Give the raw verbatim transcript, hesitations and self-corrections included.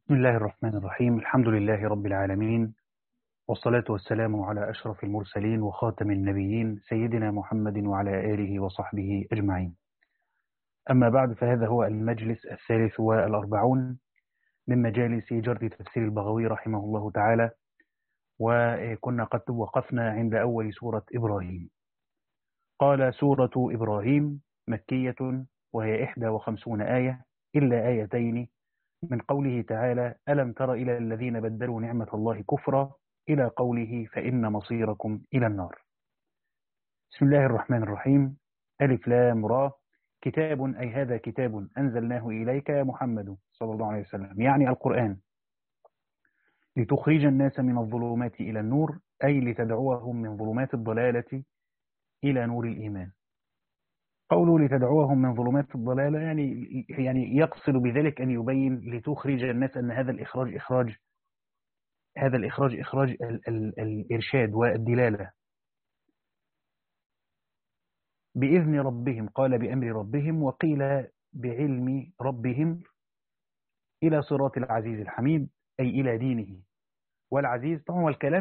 بسم الله الرحمن الرحيم. الحمد لله رب العالمين، والصلاة والسلام على أشرف المرسلين وخاتم النبيين سيدنا محمد وعلى آله وصحبه أجمعين. أما بعد، فهذا هو المجلس الثالث والأربعون من مجالس جرد تفسير البغوي رحمه الله تعالى، وكنا قد وقفنا عند أول سورة إبراهيم. قال: سورة إبراهيم مكية، وهي إحدى وخمسون آية إلا آيتين من قوله تعالى: ألم تر إلى الذين بدلوا نعمة الله كفرا، إلى قوله: فإن مصيركم إلى النار. بسم الله الرحمن الرحيم. ألف لام را، كتاب أي هذا كتاب أنزلناه إليك يا محمد صلى الله عليه وسلم، يعني القرآن، لتخرج الناس من الظلمات إلى النور، أي لتدعوهم من ظلمات الضلالة إلى نور الإيمان. قوله لتدعوهم من ظلمات الضلالة يعني يعني يقصد بذلك أن يبين لتخرج الناس أن هذا الإخراج إخراج هذا الإخراج إخراج ال ال الإرشاد والدلالة بإذن ربهم، قال بأمر ربهم، وقيل بعلم ربهم، إلى صراط العزيز الحميد، أي إلى دينه. والعزيز طبعا، والكلام